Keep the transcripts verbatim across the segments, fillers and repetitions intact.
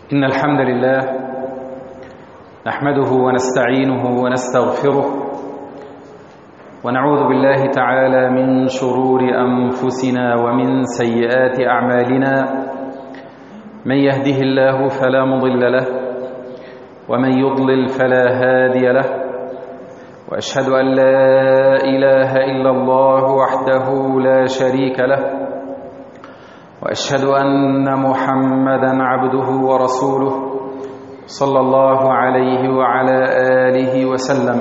إن الحمد لله نحمده ونستعينه ونستغفره ونعوذ بالله تعالى من شرور أنفسنا ومن سيئات أعمالنا. من يهده الله فلا مضل له ومن يضلل فلا هادي له، وأشهد أن لا إله إلا الله وحده لا شريك له، وأشهد أن محمدًا عبده ورسوله صلى الله عليه وعلى آله وسلم.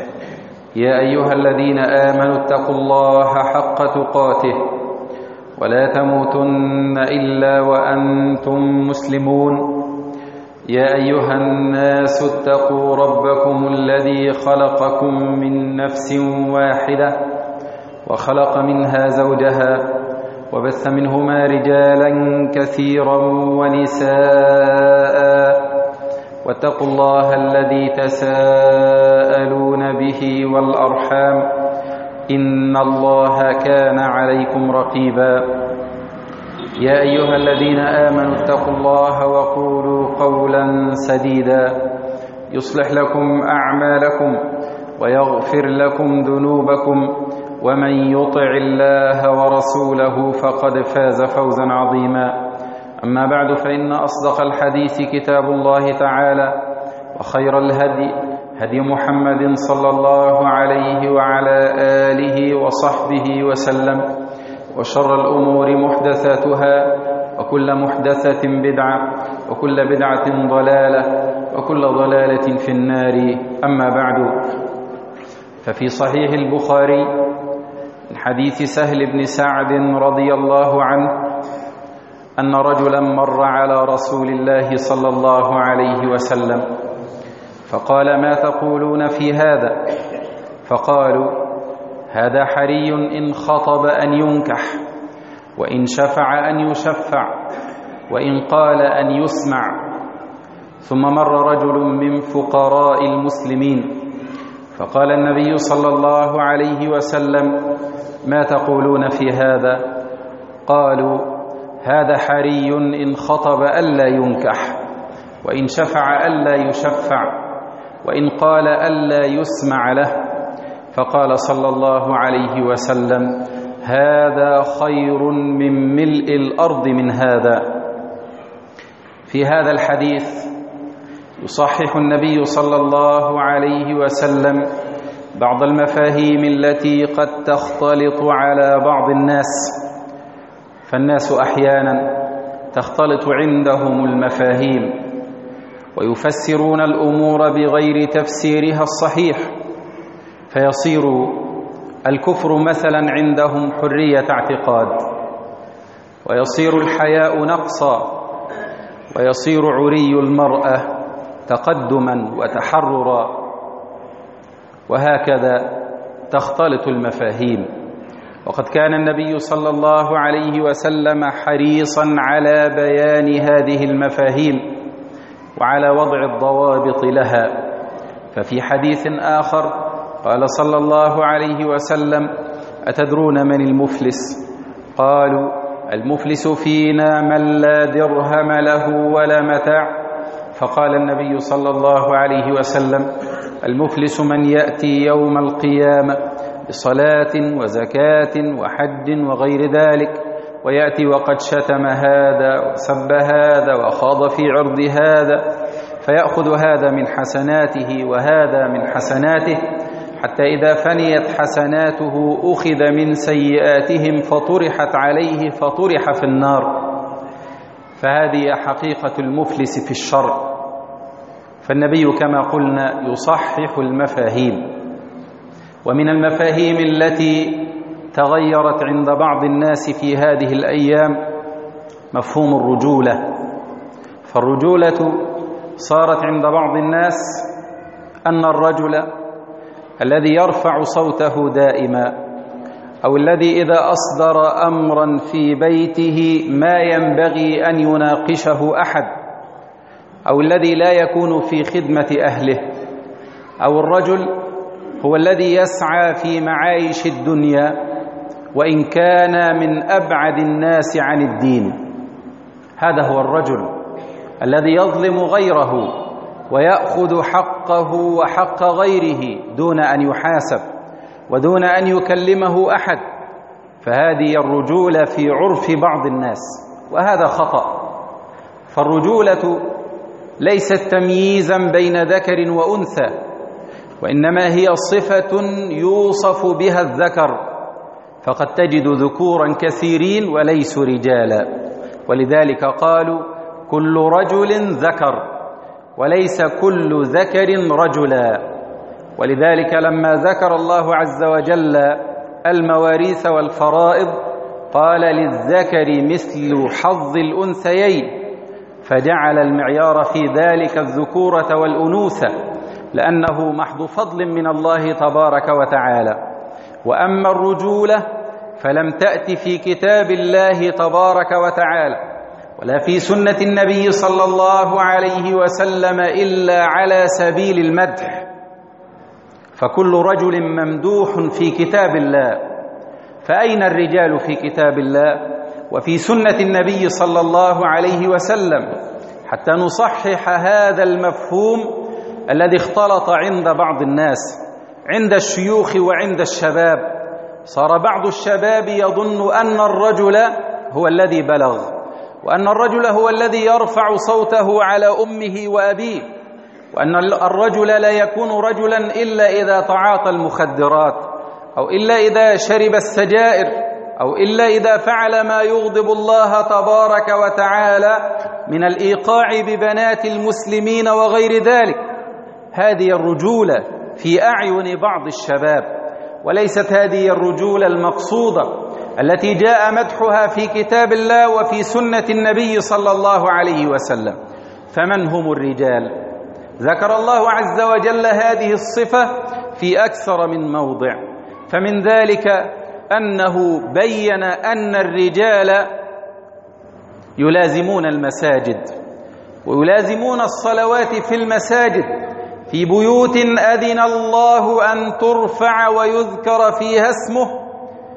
يا أيها الذين آمنوا اتقوا الله حق تقاته ولا تموتن إلا وأنتم مسلمون. يا أيها الناس اتقوا ربكم الذي خلقكم من نفس واحدة وخلق منها زوجها وبث منهما رجالا كثيرا ونساء، واتقوا الله الذي تساءلون به والأرحام إن الله كان عليكم رقيبا. يا أيها الذين آمنوا اتقوا الله وقولوا قولا سديدا يصلح لكم أعمالكم ويغفر لكم ذنوبكم، ومن يطع الله ورسوله فقد فاز فوزا عظيما. أما بعد، فإن أصدق الحديث كتاب الله تعالى، وخير الهدي هدي محمد صلى الله عليه وعلى آله وصحبه وسلم، وشر الأمور محدثاتها، وكل محدثة بدعة، وكل بدعة ضلالة، وكل ضلالة في النار. أما بعد، ففي صحيح البخاري من حديث سهل بن سعد رضي الله عنه أن رجلا مر على رسول الله صلى الله عليه وسلم فقال: ما تقولون في هذا؟ فقالوا: هذا حري إن خطب أن ينكح، وإن شفع أن يشفع، وإن قال أن يسمع. ثم مر رجل من فقراء المسلمين فقال النبي صلى الله عليه وسلم: ما تقولون في هذا؟ قالوا: هذا حري إن خطب ألا ينكح، وإن شفع ألا يشفع، وإن قال ألا يسمع له. فقال صلى الله عليه وسلم: هذا خير من ملء الأرض من هذا. في هذا الحديث يصحح النبي صلى الله عليه وسلم بعض المفاهيم التي قد تختلط على بعض الناس، فالناس أحيانا تختلط عندهم المفاهيم ويفسرون الأمور بغير تفسيرها الصحيح، فيصير الكفر مثلا عندهم حرية اعتقاد، ويصير الحياء نقصا، ويصير عري المرأة تقدما وتحررا، وهكذا تختلط المفاهيم. وقد كان النبي صلى الله عليه وسلم حريصا على بيان هذه المفاهيم وعلى وضع الضوابط لها. ففي حديث آخر قال صلى الله عليه وسلم: أتدرون من المفلس؟ قالوا: المفلس فينا من لا درهم له ولا متاع. فقال النبي صلى الله عليه وسلم: المفلس من يأتي يوم القيامة بصلاة وزكاة وحج وغير ذلك، ويأتي وقد شتم هذا وسب هذا وخاض في عرض هذا، فيأخذ هذا من حسناته وهذا من حسناته، حتى إذا فنيت حسناته أخذ من سيئاتهم فطرحت عليه فطرح في النار. فهذه حقيقة المفلس في الشرع. فالنبي كما قلنا يصحح المفاهيم. ومن المفاهيم التي تغيرت عند بعض الناس في هذه الأيام مفهوم الرجولة. فالرجولة صارت عند بعض الناس أن الرجل الذي يرفع صوته دائما، أو الذي إذا أصدر أمرا في بيته ما ينبغي أن يناقشه أحد، أو الذي لا يكون في خدمة أهله، أو الرجل هو الذي يسعى في معايش الدنيا وإن كان من أبعد الناس عن الدين. هذا هو الرجل الذي يظلم غيره ويأخذ حقه وحق غيره دون أن يحاسب ودون أن يكلمه أحد، فهذه الرجولة في عرف بعض الناس، وهذا خطأ. فالرجولة ليست تمييزا بين ذكر وأنثى، وإنما هي صفة يوصف بها الذكر، فقد تجد ذكورا كثيرين وليسوا رجالا، ولذلك قالوا كل رجل ذكر وليس كل ذكر رجلا. ولذلك لما ذكر الله عز وجل المواريث والفرائض قال للذكر مثل حظ الأنثيين، فجعل المعيار في ذلك الذكورة والأنوثة، لأنه محض فضل من الله تبارك وتعالى. وأما الرجولة فلم تأت في كتاب الله تبارك وتعالى ولا في سنة النبي صلى الله عليه وسلم إلا على سبيل المدح، فكل رجل ممدوح في كتاب الله، فأين الرجال في كتاب الله وفي سنة النبي صلى الله عليه وسلم؟ حتى نصحح هذا المفهوم الذي اختلط عند بعض الناس، عند الشيوخ وعند الشباب. صار بعض الشباب يظن أن الرجل هو الذي بلغ، وأن الرجل هو الذي يرفع صوته على أمه وأبيه، وأن الرجل لا يكون رجلا إلا إذا تعاطى المخدرات، أو إلا إذا شرب السجائر، أو إلا إذا فعل ما يغضب الله تبارك وتعالى من الإيقاع ببنات المسلمين وغير ذلك. هذه الرجولة في أعين بعض الشباب، وليست هذه الرجولة المقصودة التي جاء مدحها في كتاب الله وفي سنة النبي صلى الله عليه وسلم. فمن هم الرجال؟ ذكر الله عز وجل هذه الصفة في أكثر من موضع، فمن ذلك أنه بين أن الرجال يلازمون المساجد ويلازمون الصلوات في المساجد في بيوت أذن الله أن ترفع ويذكر فيها اسمه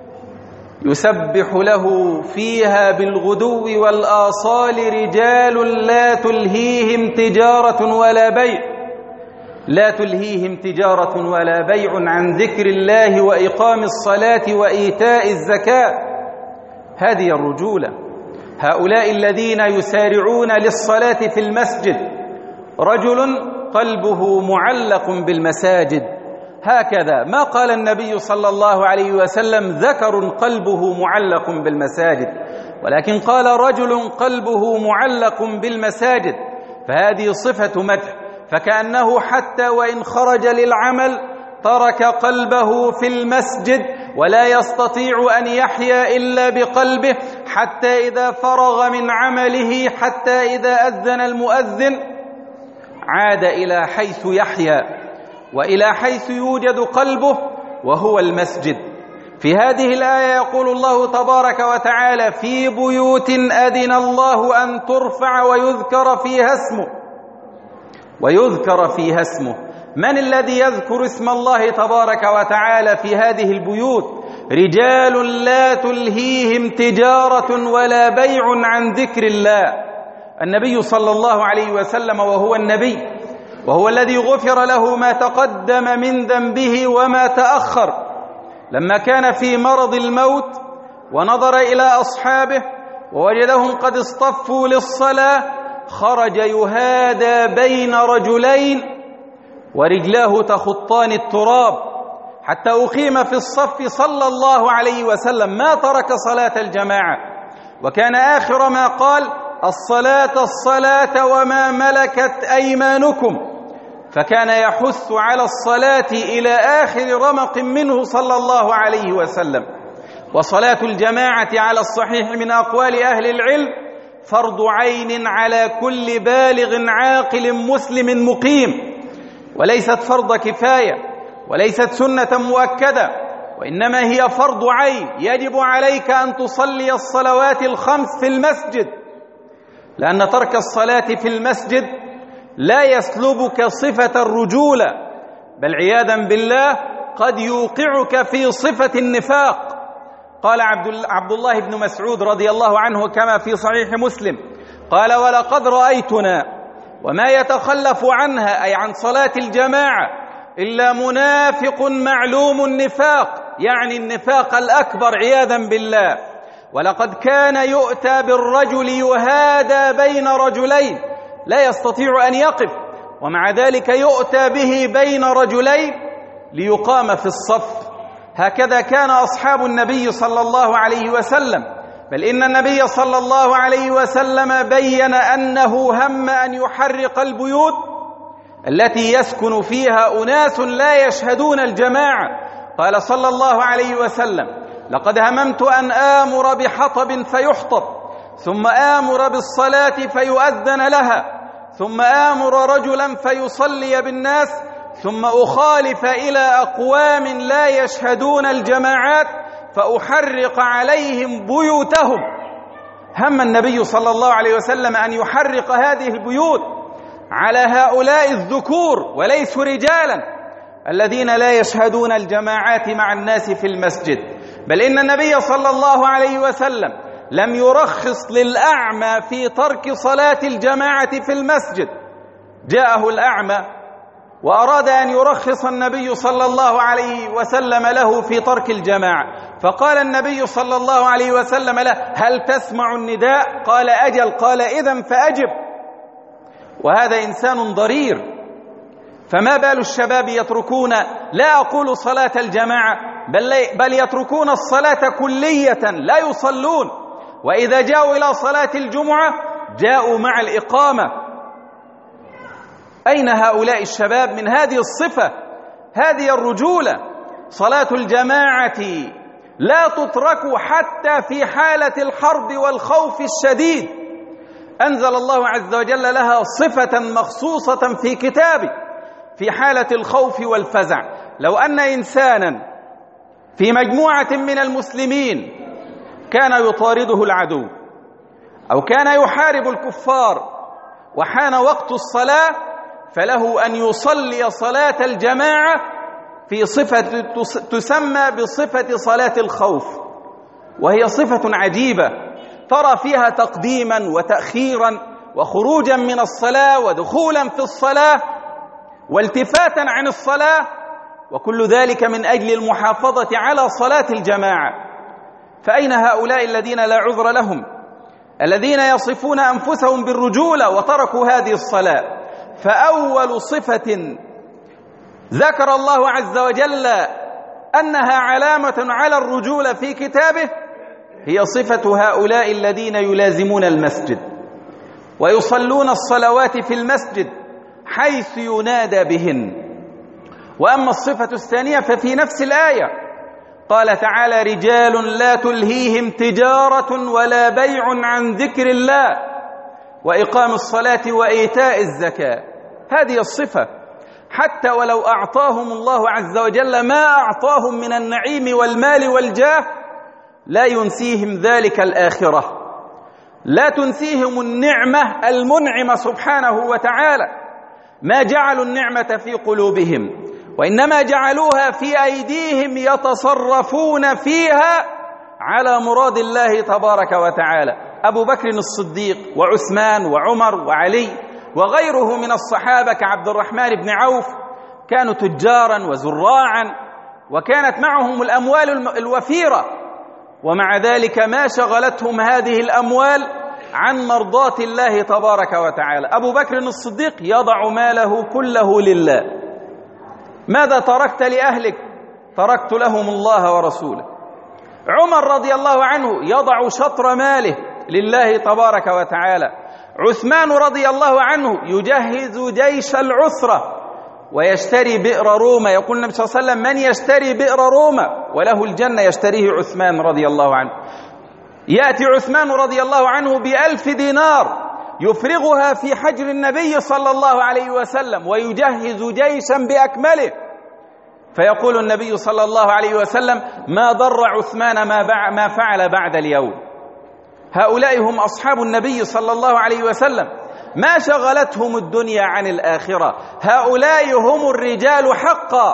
يسبح له فيها بالغدو والآصال رجال لا تلهيهم تجارة ولا بيع لا تلهيهم تجارة ولا بيع عن ذكر الله وإقام الصلاة وإيتاء الزكاة. هذه الرجولة. هؤلاء الذين يسارعون للصلاة في المسجد رجل قلبه معلق بالمساجد، هكذا ما قال النبي صلى الله عليه وسلم ذكر قلبه معلق بالمساجد، ولكن قال رجل قلبه معلق بالمساجد، فهذه صفة مدح. فكأنه حتى وإن خرج للعمل ترك قلبه في المسجد ولا يستطيع أن يحيا إلا بقلبه، حتى إذا فرغ من عمله، حتى إذا أذن المؤذن عاد إلى حيث يحيا وإلى حيث يوجد قلبه، وهو المسجد. في هذه الآية يقول الله تبارك وتعالى في بيوت أذن الله أن ترفع ويذكر فيها اسمه ويذكر فيها اسمه. من الذي يذكر اسم الله تبارك وتعالى في هذه البيوت؟ رجال لا تلهيهم تجارة ولا بيع عن ذكر الله. النبي صلى الله عليه وسلم وهو النبي، وهو الذي غفر له ما تقدم من ذنبه وما تأخر، لما كان في مرض الموت ونظر إلى أصحابه ووجدهم قد اصطفوا للصلاة خرج يهادى بين رجلين ورجلاه تخطان التراب حتى أقيم في الصف صلى الله عليه وسلم، ما ترك صلاة الجماعة، وكان آخر ما قال الصلاة الصلاة وما ملكت أيمانكم، فكان يحث على الصلاة إلى آخر رمق منه صلى الله عليه وسلم. وصلاة الجماعة على الصحيح من أقوال أهل العلم فرض عين على كل بالغ عاقل مسلم مقيم، وليست فرض كفاية وليست سنة مؤكدة، وإنما هي فرض عين. يجب عليك أن تصلي الصلوات الخمس في المسجد، لأن ترك الصلاة في المسجد لا يسلبك صفة الرجولة، بل عياذا بالله قد يوقعك في صفة النفاق. قال عبد الله بن مسعود رضي الله عنه كما في صحيح مسلم، قال: ولقد رأيتنا وما يتخلف عنها، أي عن صلاة الجماعة، إلا منافق معلوم النفاق، يعني النفاق الأكبر عياذا بالله. ولقد كان يؤتى بالرجل يهادى بين رجلين، لا يستطيع أن يقف، ومع ذلك يؤتى به بين رجلين ليقام في الصف. هكذا كان أصحاب النبي صلى الله عليه وسلم، بل إن النبي صلى الله عليه وسلم بين أنه هم أن يحرق البيوت التي يسكن فيها أناس لا يشهدون الجماعة. قال صلى الله عليه وسلم: لقد هممت أن آمر بحطب فيحطب، ثم آمر بالصلاة فيؤذن لها، ثم آمر رجلا فيصلي بالناس، ثم أخالف إلى أقوام لا يشهدون الجماعات فأحرق عليهم بيوتهم. هم النبي صلى الله عليه وسلم أن يحرق هذه البيوت على هؤلاء الذكور وليسوا رجالا الذين لا يشهدون الجماعات مع الناس في المسجد. بل إن النبي صلى الله عليه وسلم لم يرخص للأعمى في ترك صلاة الجماعة في المسجد. جاءه الأعمى وأراد أن يرخص النبي صلى الله عليه وسلم له في ترك الجماعة، فقال النبي صلى الله عليه وسلم له: هل تسمع النداء؟ قال: أجل. قال: إذن فأجب. وهذا إنسان ضرير، فما بال الشباب يتركون، لا أقول صلاة الجماعة، بل, بل يتركون الصلاة كلية، لا يصلون، وإذا جاءوا إلى صلاة الجمعة جاءوا مع الإقامة. أين هؤلاء الشباب من هذه الصفة، هذه الرجولة؟ صلاة الجماعة لا تترك حتى في حالة الحرب والخوف الشديد. أنزل الله عز وجل لها صفة مخصوصة في كتابه في حالة الخوف والفزع. لو أن إنسانا في مجموعة من المسلمين كان يطارده العدو أو كان يحارب الكفار وحان وقت الصلاة، فله أن يصلي صلاة الجماعة في صفة تسمى بصفة صلاة الخوف، وهي صفة عجيبة ترى فيها تقديما وتأخيرا وخروجا من الصلاة ودخولا في الصلاة والتفاتا عن الصلاة، وكل ذلك من أجل المحافظة على صلاة الجماعة. فأين هؤلاء الذين لا عذر لهم، الذين يصفون أنفسهم بالرجولة وتركوا هذه الصلاة؟ فأول صفة ذكر الله عز وجل أنها علامة على الرجولة في كتابه هي صفة هؤلاء الذين يلازمون المسجد ويصلون الصلوات في المسجد حيث ينادى بهن. وأما الصفة الثانية ففي نفس الآية قال تعالى: رجال لا تلهيهم تجارة ولا بيع عن ذكر الله وإقام الصلاة وإيتاء الزكاة. هذه الصفة حتى ولو أعطاهم الله عز وجل ما أعطاهم من النعيم والمال والجاه لا ينسيهم ذلك الآخرة، لا تنسيهم النعمة المنعمة سبحانه وتعالى. ما جعلوا النعمة في قلوبهم، وإنما جعلوها في أيديهم يتصرفون فيها على مراد الله تبارك وتعالى. أبو بكر الصديق وعثمان وعمر وعلي وغيره من الصحابة كعبد الرحمن بن عوف كانوا تجارا وزراعا وكانت معهم الأموال الوفيرة، ومع ذلك ما شغلتهم هذه الأموال عن مرضاة الله تبارك وتعالى. أبو بكر الصديق يضع ماله كله لله. ماذا تركت لأهلك؟ تركت لهم الله ورسوله. عمر رضي الله عنه يضع شطر ماله لله تبارك وتعالى. عثمان رضي الله عنه يجهز جيش العسرة ويشتري بئر روما. يقول النبي صلى الله عليه وسلم: من يشتري بئر روما وله الجنة يشتريه عثمان رضي الله عنه. يأتي عثمان رضي الله عنه بألف دينار يفرغها في حجر النبي صلى الله عليه وسلم ويجهز جيشا بأكمله، فيقول النبي صلى الله عليه وسلم: ما ضر عثمان ما فعل بعد اليوم. هؤلاء هم أصحاب النبي صلى الله عليه وسلم، ما شغلتهم الدنيا عن الآخرة. هؤلاء هم الرجال حقا.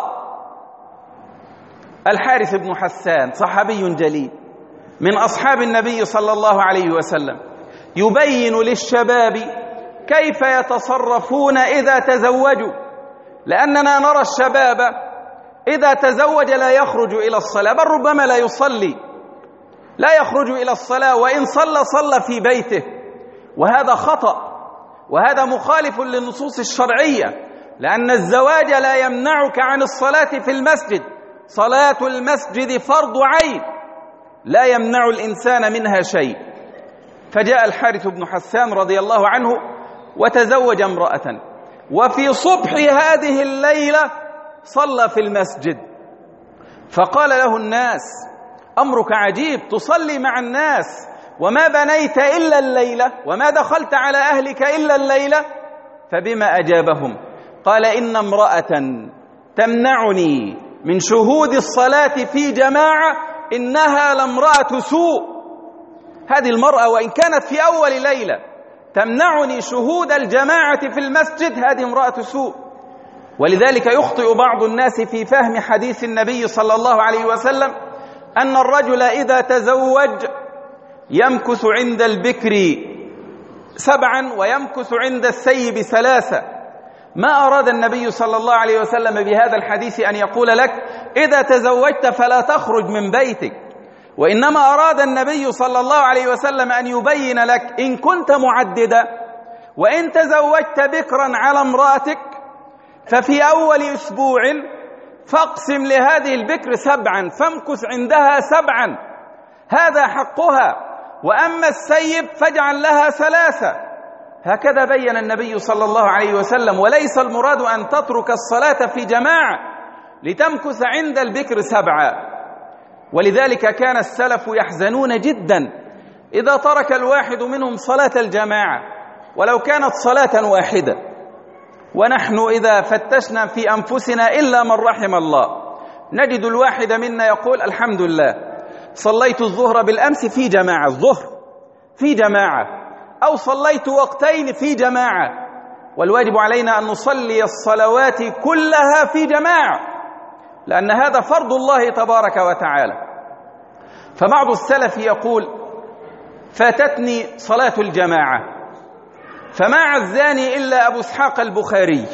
الحارث بن حسان صحابي جليل من أصحاب النبي صلى الله عليه وسلم يبين للشباب كيف يتصرفون إذا تزوجوا، لأننا نرى الشباب إذا تزوج لا يخرج إلى الصلاة، بل ربما لا يصلي، لا يخرج إلى الصلاة، وإن صلى صلى في بيته، وهذا خطأ، وهذا مخالف للنصوص الشرعية، لأن الزواج لا يمنعك عن الصلاة في المسجد، صلاة المسجد فرض عين لا يمنع الإنسان منها شيء. فجاء الحارث بن حسان رضي الله عنه وتزوج امرأة، وفي صبح هذه الليلة صلى في المسجد، فقال له الناس: أمرك عجيب، تصلي مع الناس وما بنيت إلا الليلة، وما دخلت على أهلك إلا الليلة؟ فبما أجابهم؟ قال: إن امرأة تمنعني من شهود الصلاة في جماعة إنها لامرأة سوء. هذه المرأة وإن كانت في أول ليلة تمنعني شهود الجماعة في المسجد، هذه امرأة سوء. ولذلك يخطئ بعض الناس في فهم حديث النبي صلى الله عليه وسلم أن الرجل إذا تزوج يمكث عند البكر سبعا ويمكث عند الثيب ثلاثة. ما أراد النبي صلى الله عليه وسلم بهذا الحديث أن يقول لك إذا تزوجت فلا تخرج من بيتك، وإنما أراد النبي صلى الله عليه وسلم أن يبين لك إن كنت معددا وإن تزوجت بكرا على امرأتك ففي أول أسبوع فاقسم لهذه البكر سبعا فامكث عندها سبعا، هذا حقها، وأما السيب فاجعل لها ثلاثة. هكذا بين النبي صلى الله عليه وسلم، وليس المراد أن تترك الصلاة في جماعة لتمكث عند البكر سبعا. ولذلك كان السلف يحزنون جدا إذا ترك الواحد منهم صلاة الجماعة ولو كانت صلاة واحدة. ونحن إذا فتشنا في أنفسنا إلا من رحم الله نجد الواحد منا يقول: الحمد لله صليت الظهر بالأمس في جماعة، الظهر في جماعة، أو صليت وقتين في جماعة. والواجب علينا أن نصلي الصلوات كلها في جماعة، لأن هذا فرض الله تبارك وتعالى. فبعض السلف يقول: فاتتني صلاة الجماعة فما عزاني إلا أبو إسحاق البخاري،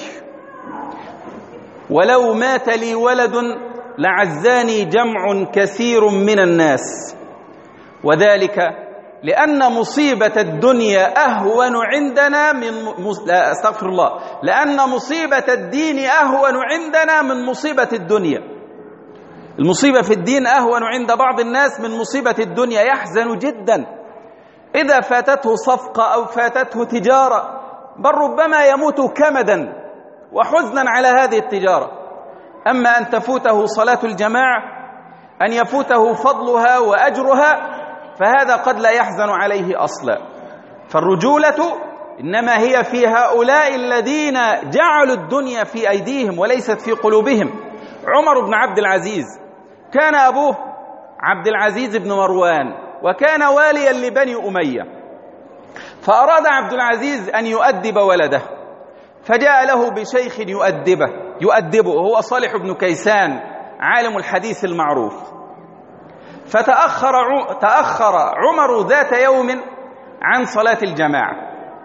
ولو مات لي ولد لعزاني جمع كثير من الناس، وذلك لأن مصيبة الدنيا أهون عندنا من لا أستغفر الله لأن مصيبة الدين أهون عندنا من مصيبة الدنيا. المصيبة في الدين أهون عند بعض الناس من مصيبة الدنيا، يحزن جدا إذا فاتته صفقة أو فاتته تجارة، بل ربما يموت كمدا وحزنا على هذه التجارة. أما أن تفوته صلاة الجماعة، أن يفوته فضلها وأجرها، فهذا قد لا يحزن عليه أصلا. فالرجولة إنما هي في هؤلاء الذين جعلوا الدنيا في أيديهم وليست في قلوبهم. عمر بن عبد العزيز كان أبوه عبد العزيز بن مروان، وكان واليا لبني أمية، فأراد عبد العزيز أن يؤدب ولده، فجاء له بشيخ يؤدبه يؤدبه هو صالح بن كيسان عالم الحديث المعروف. فتأخر تأخر عمر ذات يوم عن صلاة الجماعة،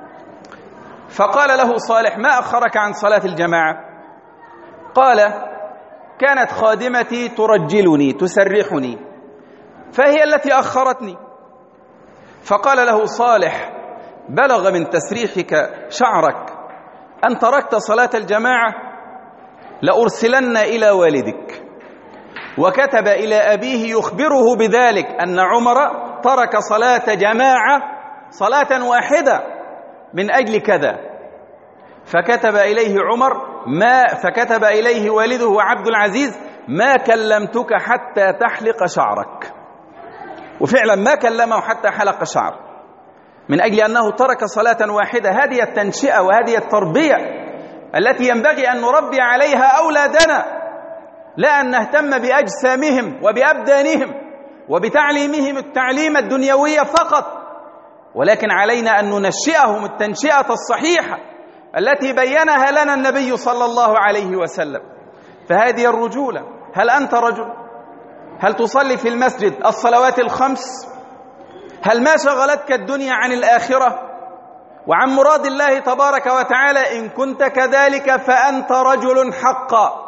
فقال له صالح: ما أخرك عن صلاة الجماعة؟ قال: كانت خادمتي ترجلني تسرحني فهي التي أخرتني. فقال له صالح: بلغ من تسريحك شعرك أن تركت صلاة الجماعة لأرسلن إلى والدك. وكتب إلى أبيه يخبره بذلك أن عمر ترك صلاة جماعة صلاة واحدة من أجل كذا. فكتب إليه عمر ما فكتب إليه والده عبد العزيز: ما كلمتك حتى تحلق شعرك. وفعلا ما كلمه حتى حلق شعر، من أجل أنه ترك صلاة واحدة. هذه التنشئة وهذه التربية التي ينبغي أن نربي عليها أولادنا، لا أن نهتم بأجسامهم وبأبدانهم وبتعليمهم التعليم الدنيوي فقط، ولكن علينا أن ننشئهم التنشئة الصحيحة التي بينها لنا النبي صلى الله عليه وسلم. فهذه الرجولة. هل أنت رجل؟ هل تصلي في المسجد الصلوات الخمس؟ هل ما شغلتك الدنيا عن الآخرة وعن مراد الله تبارك وتعالى؟ إن كنت كذلك فأنت رجل حقا.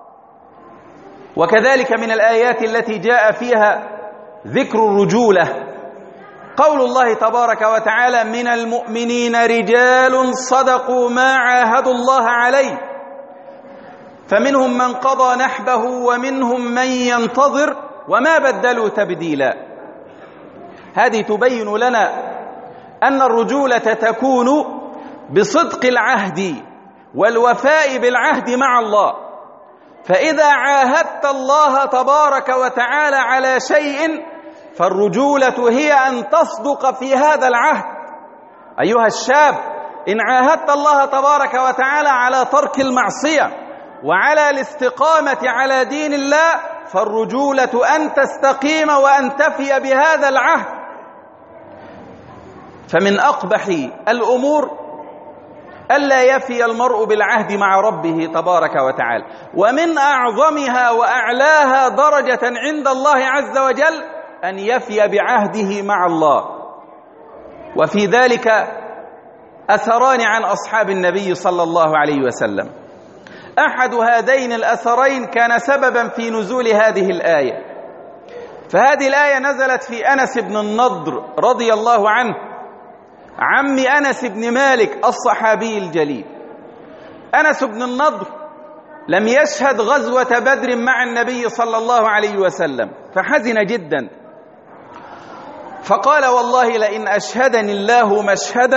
وكذلك من الآيات التي جاء فيها ذكر الرجولة قول الله تبارك وتعالى: من المؤمنين رجال صدقوا ما عاهدوا الله عليه فمنهم من قضى نحبه ومنهم من ينتظر وما بدلوا تبديلا. هذه تبين لنا أن الرجولة تكون بصدق العهد والوفاء بالعهد مع الله. فإذا عاهدت الله تبارك وتعالى على شيء فالرجولة هي أن تصدق في هذا العهد. أيها الشاب، إن عاهدت الله تبارك وتعالى على ترك المعصية وعلى الاستقامة على دين الله فالرجولة أن تستقيم وأن تفي بهذا العهد. فمن أقبح الأمور ألا يفي المرء بالعهد مع ربه تبارك وتعالى، ومن أعظمها وأعلاها درجة عند الله عز وجل أن يفي بعهده مع الله. وفي ذلك أثران عن أصحاب النبي صلى الله عليه وسلم. أحد هذين الأثرين كان سببا في نزول هذه الآية. فهذه الآية نزلت في أنس بن النضر رضي الله عنه، عم أنس بن مالك الصحابي الجليل. أنس بن النضر لم يشهد غزوة بدر مع النبي صلى الله عليه وسلم فحزن جدا، فقال: والله لئن أشهدني الله مشهدا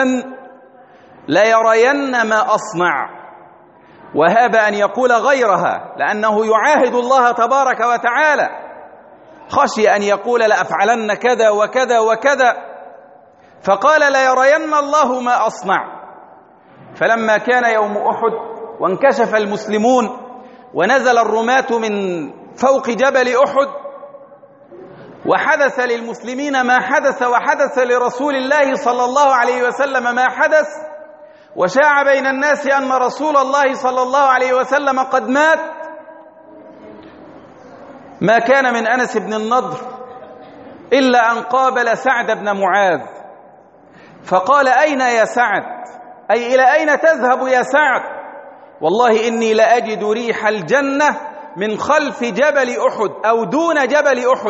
ليرين ما أصنع. وهاب أن يقول غيرها لأنه يعاهد الله تبارك وتعالى، خشي أن يقول لأفعلن كذا وكذا وكذا، فقال: ليرين الله ما أصنع. فلما كان يوم أحد وانكشف المسلمون ونزل الرماة من فوق جبل أحد وحدث للمسلمين ما حدث وحدث لرسول الله صلى الله عليه وسلم ما حدث، وشاع بين الناس أن رسول الله صلى الله عليه وسلم قد مات، ما كان من أنس بن النضر إلا أن قابل سعد بن معاذ فقال: أين يا سعد؟ أي إلى أين تذهب يا سعد؟ والله إني لأجد ريح الجنة من خلف جبل أحد أو دون جبل أحد.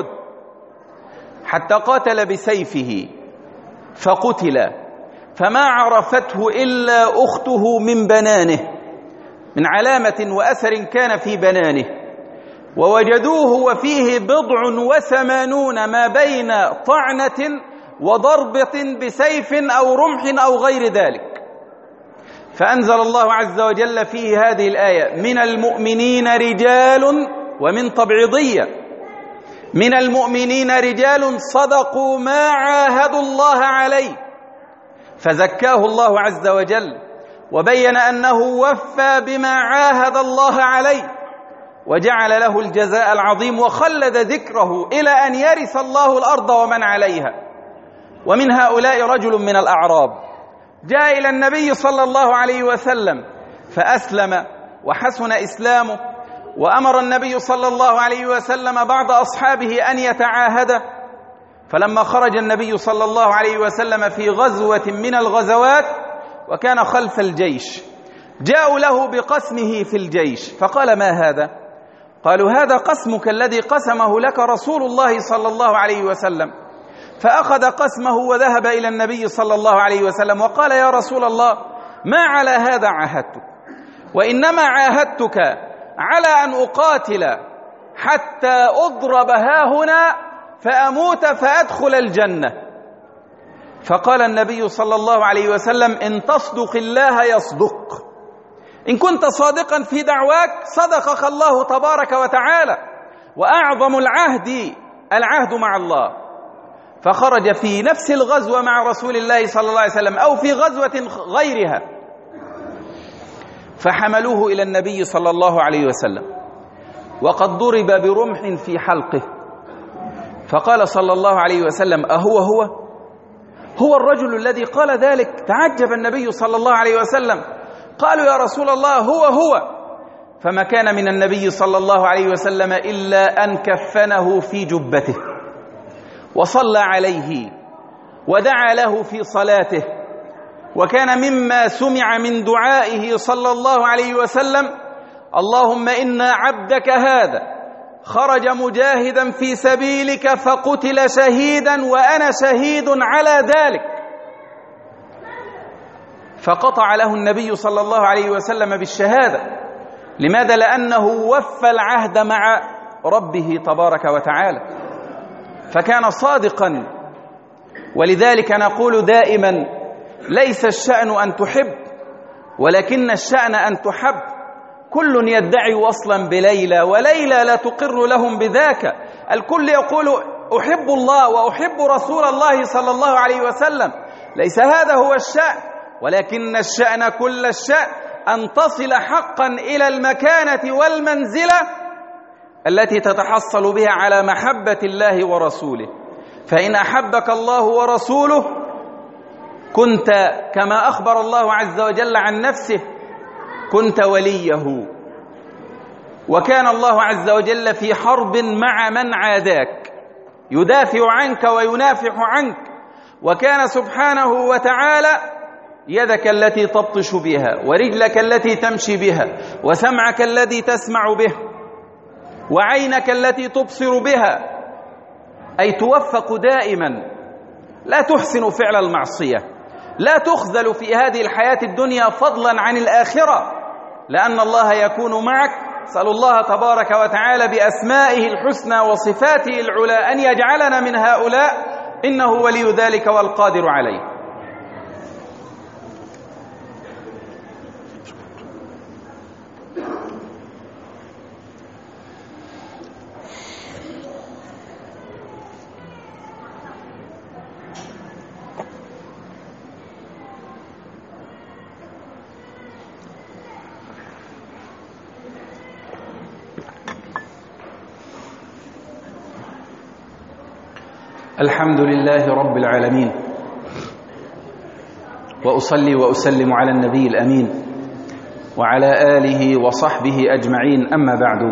حتى قاتل بسيفه فقتل، فما عرفته إلا أخته من بنانه، من علامة وأثر كان في بنانه، ووجدوه وفيه بضع وثمانون ما بين طعنة وضربة بسيف أو رمح أو غير ذلك. فأنزل الله عز وجل فيه هذه الآية: من المؤمنين رجال، ومن تبعيضية، من المؤمنين رجال صدقوا ما عاهدوا الله عليه، فزكاه الله عز وجل وبين أنه وفى بما عاهد الله عليه وجعل له الجزاء العظيم وخلد ذكره إلى أن يرث الله الأرض ومن عليها. ومن هؤلاء رجل من الأعراب جاء إلى النبي صلى الله عليه وسلم فأسلم وحسن إسلامه، وأمر النبي صلى الله عليه وسلم بعض أصحابه أن يتعاهد. فلما خرج النبي صلى الله عليه وسلم في غزوة من الغزوات وكان خلف الجيش، جاءوا له بقسمه في الجيش فقال: ما هذا؟ قالوا: هذا قسمك الذي قسمه لك رسول الله صلى الله عليه وسلم. فأخذ قسمه وذهب إلى النبي صلى الله عليه وسلم وقال: يا رسول الله، ما على هذا عاهدتك، وإنما عاهدتك على أن أقاتل حتى أضرب هاهنا فأموت فأدخل الجنة. فقال النبي صلى الله عليه وسلم: إن تصدق الله يصدق، إن كنت صادقا في دعواك صدقك الله تبارك وتعالى، وأعظم العهد العهد مع الله. فخرج في نفس الغزوة مع رسول الله صلى الله عليه وسلم أو في غزوة غيرها، فحملوه إلى النبي صلى الله عليه وسلم وقد ضرب برمح في حلقه، فقال صلى الله عليه وسلم: أهو هو هو الرجل الذي قال ذلك؟ تعجب النبي صلى الله عليه وسلم. قالوا: يا رسول الله، هو هو. فما كان من النبي صلى الله عليه وسلم إلا أن كفنه في جبته وصلى عليه ودعا له في صلاته. وكان مما سمع من دعائه صلى الله عليه وسلم: اللهم إنا عبدك هذا خرج مجاهدا في سبيلك فقتل شهيدا وأنا شهيد على ذلك. فقطع له النبي صلى الله عليه وسلم بالشهادة. لماذا؟ لأنه وفى العهد مع ربه تبارك وتعالى، فكان صادقا. ولذلك نقول دائما: ليس الشأن أن تحب، ولكن الشأن أن تحب. كل يدعي وصلا بليلى وليلى لا تقر لهم بذاك. الكل يقول أحب الله وأحب رسول الله صلى الله عليه وسلم. ليس هذا هو الشأن، ولكن الشأن كل الشأن أن تصل حقا إلى المكانة والمنزلة التي تتحصل بها على محبة الله ورسوله. فإن أحبك الله ورسوله كنت كما أخبر الله عز وجل عن نفسه كنت وليه. وكان الله عز وجل في حرب مع من عاداك، يدافع عنك وينافح عنك. وكان سبحانه وتعالى يدك التي تبطش بها، ورجلك التي تمشي بها، وسمعك الذي تسمع به، وعينك التي تبصر بها، أي توفق دائما. لا تحسن فعل المعصية، لا تخذل في هذه الحياة الدنيا فضلا عن الآخرة، لأن الله يكون معك. اسأل الله تبارك وتعالى بأسمائه الحسنى وصفاته العلى أن يجعلنا من هؤلاء، إنه ولي ذلك والقادر عليه. الحمد لله رب العالمين، وأصلي وأسلم على النبي الأمين وعلى آله وصحبه أجمعين. أما بعد،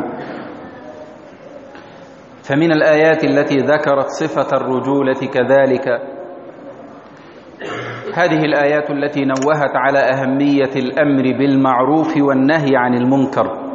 فمن الآيات التي ذكرت صفة الرجولة كذلك هذه الآيات التي نوهت على أهمية الأمر بالمعروف والنهي عن المنكر.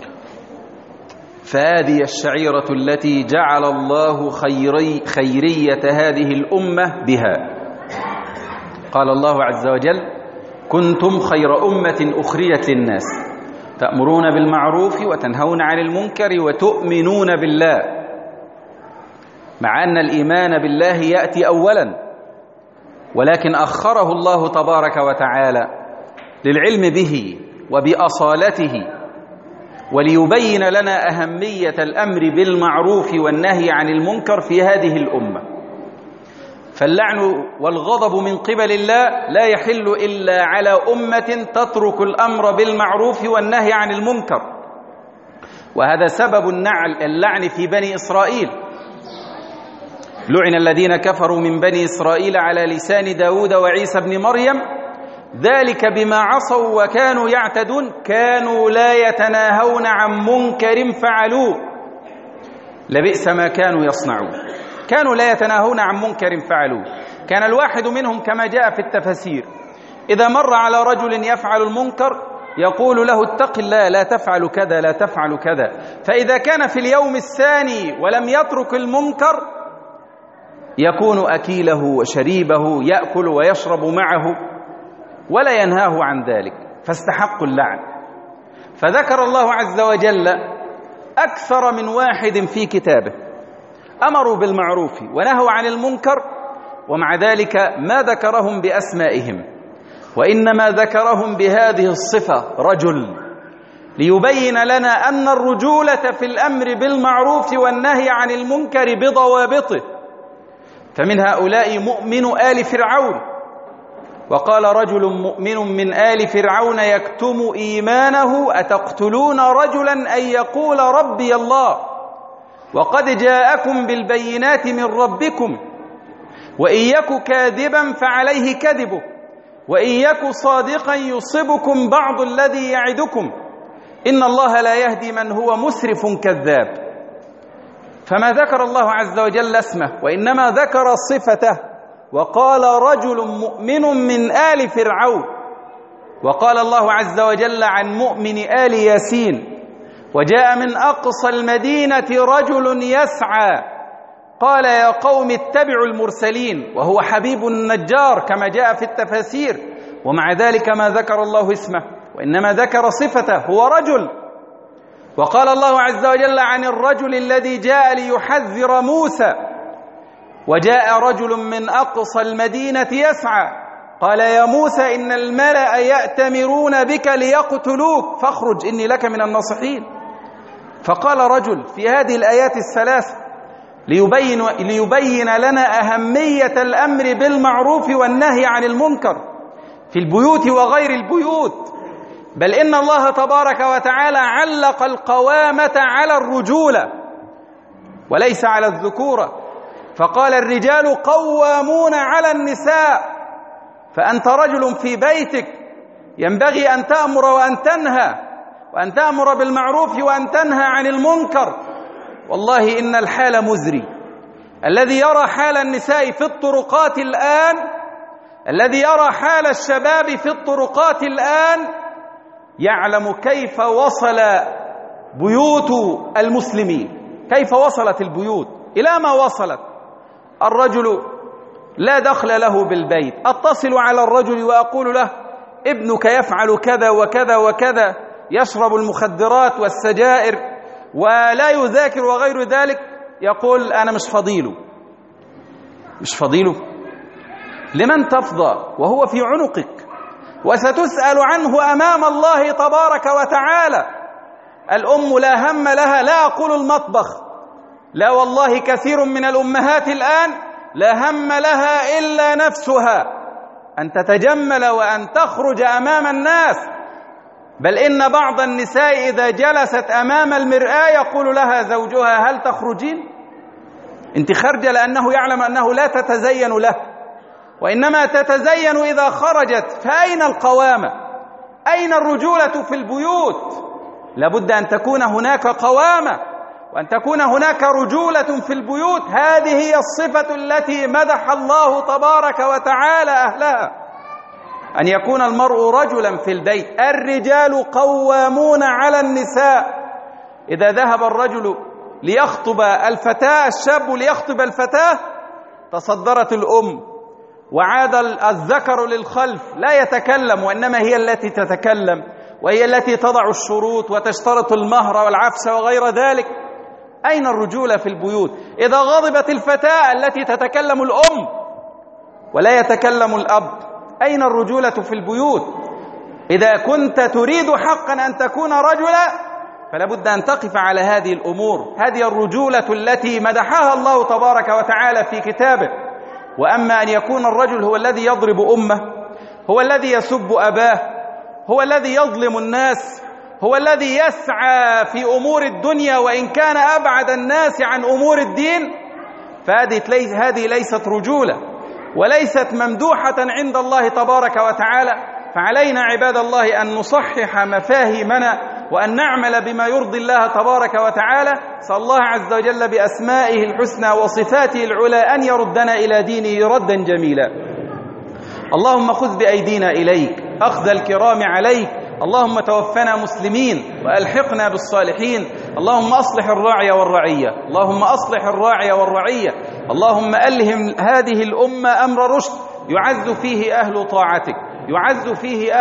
فهذه الشعيرة التي جعل الله خيري خيرية هذه الأمة بها. قال الله عز وجل: كنتم خير أمة أخرجت للناس تأمرون بالمعروف وتنهون عن المنكر وتؤمنون بالله. مع أن الإيمان بالله يأتي أولا، ولكن أخره الله تبارك وتعالى للعلم به وبأصالته، وليبين لنا أهمية الأمر بالمعروف والنهي عن المنكر في هذه الأمة. فاللعن والغضب من قبل الله لا يحل إلا على أمة تترك الأمر بالمعروف والنهي عن المنكر. وهذا سبب اللعن في بني إسرائيل. لعن الذين كفروا من بني إسرائيل على لسان داود وعيسى بن مريم ذلك بما عصوا وكانوا يعتدون كانوا لا يتناهون عن منكر فعلوه لبئس ما كانوا يصنعون. كانوا لا يتناهون عن منكر فعلوه. كان الواحد منهم كما جاء في التفاسير إذا مر على رجل يفعل المنكر يقول له: اتق الله، لا تفعل كذا، لا تفعل كذا. فإذا كان في اليوم الثاني ولم يترك المنكر يكون أكيله وشريبه، يأكل ويشرب معه ولا ينهاه عن ذلك، فاستحقوا اللعن. فذكر الله عز وجل أكثر من واحد في كتابه أمروا بالمعروف ونهوا عن المنكر، ومع ذلك ما ذكرهم بأسمائهم، وإنما ذكرهم بهذه الصفة: رجل، ليبين لنا أن الرجولة في الأمر بالمعروف والنهي عن المنكر بضوابطه. فمن هؤلاء مؤمن آل فرعون. وقال رجل مؤمن من آل فرعون يكتم إيمانه: أتقتلون رجلا أن يقول ربي الله وقد جاءكم بالبينات من ربكم وإن يك كاذبا فعليه كذبه وإن يك صادقا يصبكم بعض الذي يعدكم إن الله لا يهدي من هو مسرف كذاب. فما ذكر الله عز وجل اسمه، وإنما ذكر صفته: وقال رجل مؤمن من آل فرعون. وقال الله عز وجل عن مؤمن آل ياسين: وجاء من أقصى المدينة رجل يسعى قال يا قوم اتبعوا المرسلين، وهو حبيب النجار كما جاء في التفاسير، ومع ذلك ما ذكر الله اسمه وإنما ذكر صفته، هو رجل. وقال الله عز وجل عن الرجل الذي جاء ليحذر موسى: وجاء رجل من أقصى المدينة يسعى قال يا موسى إن الملأ يأتمرون بك ليقتلوك فاخرج إني لك من الناصحين. فقال رجل في هذه الآيات الثلاث ليبين, ليبين لنا أهمية الأمر بالمعروف والنهي عن المنكر في البيوت وغير البيوت، بل إن الله تبارك وتعالى علق القوامة على الرجولة وليس على الذكورة، فقال الرجال قوامون على النساء. فأنت رجل في بيتك ينبغي أن تأمر وأن تنهى، وأن تأمر بالمعروف وأن تنهى عن المنكر. والله إن الحال مزري، الذي يرى حال النساء في الطرقات الآن، الذي يرى حال الشباب في الطرقات الآن يعلم كيف وصل بيوت المسلمين، كيف وصلت البيوت، إلى ما وصلت. الرجل لا دخل له بالبيت، أتصل على الرجل وأقول له ابنك يفعل كذا وكذا وكذا، يشرب المخدرات والسجائر ولا يذاكر وغير ذلك، يقول أنا مش فضيله. مش فضيله؟ لمن تفضى وهو في عنقك، وستسأل عنه أمام الله تبارك وتعالى. الأم لا هم لها، لا أقول المطبخ، لا والله كثير من الأمهات الآن لا هم لها إلا نفسها، أن تتجمل وأن تخرج أمام الناس. بل إن بعض النساء إذا جلست أمام المرآة يقول لها زوجها هل تخرجين؟ أنت خارجة، لأنه يعلم أنه لا تتزين له، وإنما تتزين إذا خرجت. فأين القوامة؟ أين الرجولة في البيوت؟ لابد أن تكون هناك قوامة وأن تكون هناك رجولة في البيوت. هذه هي الصفة التي مدح الله تبارك وتعالى أهلها، أن يكون المرء رجلا في البيت. الرجال قوامون على النساء. إذا ذهب الرجل ليخطب الفتاة، الشاب ليخطب الفتاة، تصدرت الأم وعاد الذكر للخلف لا يتكلم، وإنما هي التي تتكلم، وهي التي تضع الشروط وتشترط المهر والعفس وغير ذلك. أين الرجولة في البيوت؟ إذا غضبت الفتاة التي تتكلم الأم ولا يتكلم الأب، أين الرجولة في البيوت؟ إذا كنت تريد حقا أن تكون رجلا فلا بد أن تقف على هذه الأمور. هذه الرجولة التي مدحها الله تبارك وتعالى في كتابه. وأما أن يكون الرجل هو الذي يضرب أمه، هو الذي يسب أباه، هو الذي يظلم الناس، هو الذي يسعى في أمور الدنيا وإن كان أبعد الناس عن أمور الدين، فهذه ليست رجولة وليست ممدوحة عند الله تبارك وتعالى. فعلينا عباد الله أن نصحح مفاهيمنا وأن نعمل بما يرضي الله تبارك وتعالى. صلى الله عز وجل بأسمائه الحسنى وصفاته العلى أن يردنا إلى دينه ردا جميلا. اللهم خذ بأيدينا إليك أخذ الكرام عليك. اللهم توفنا مسلمين وألحقنا بالصالحين. اللهم أصلح الراعي والرعية، اللهم أصلح الراعي والرعية. اللهم ألهم هذه الأمة أمر رشد يعز فيه أهل طاعتك، يعز فيه أهل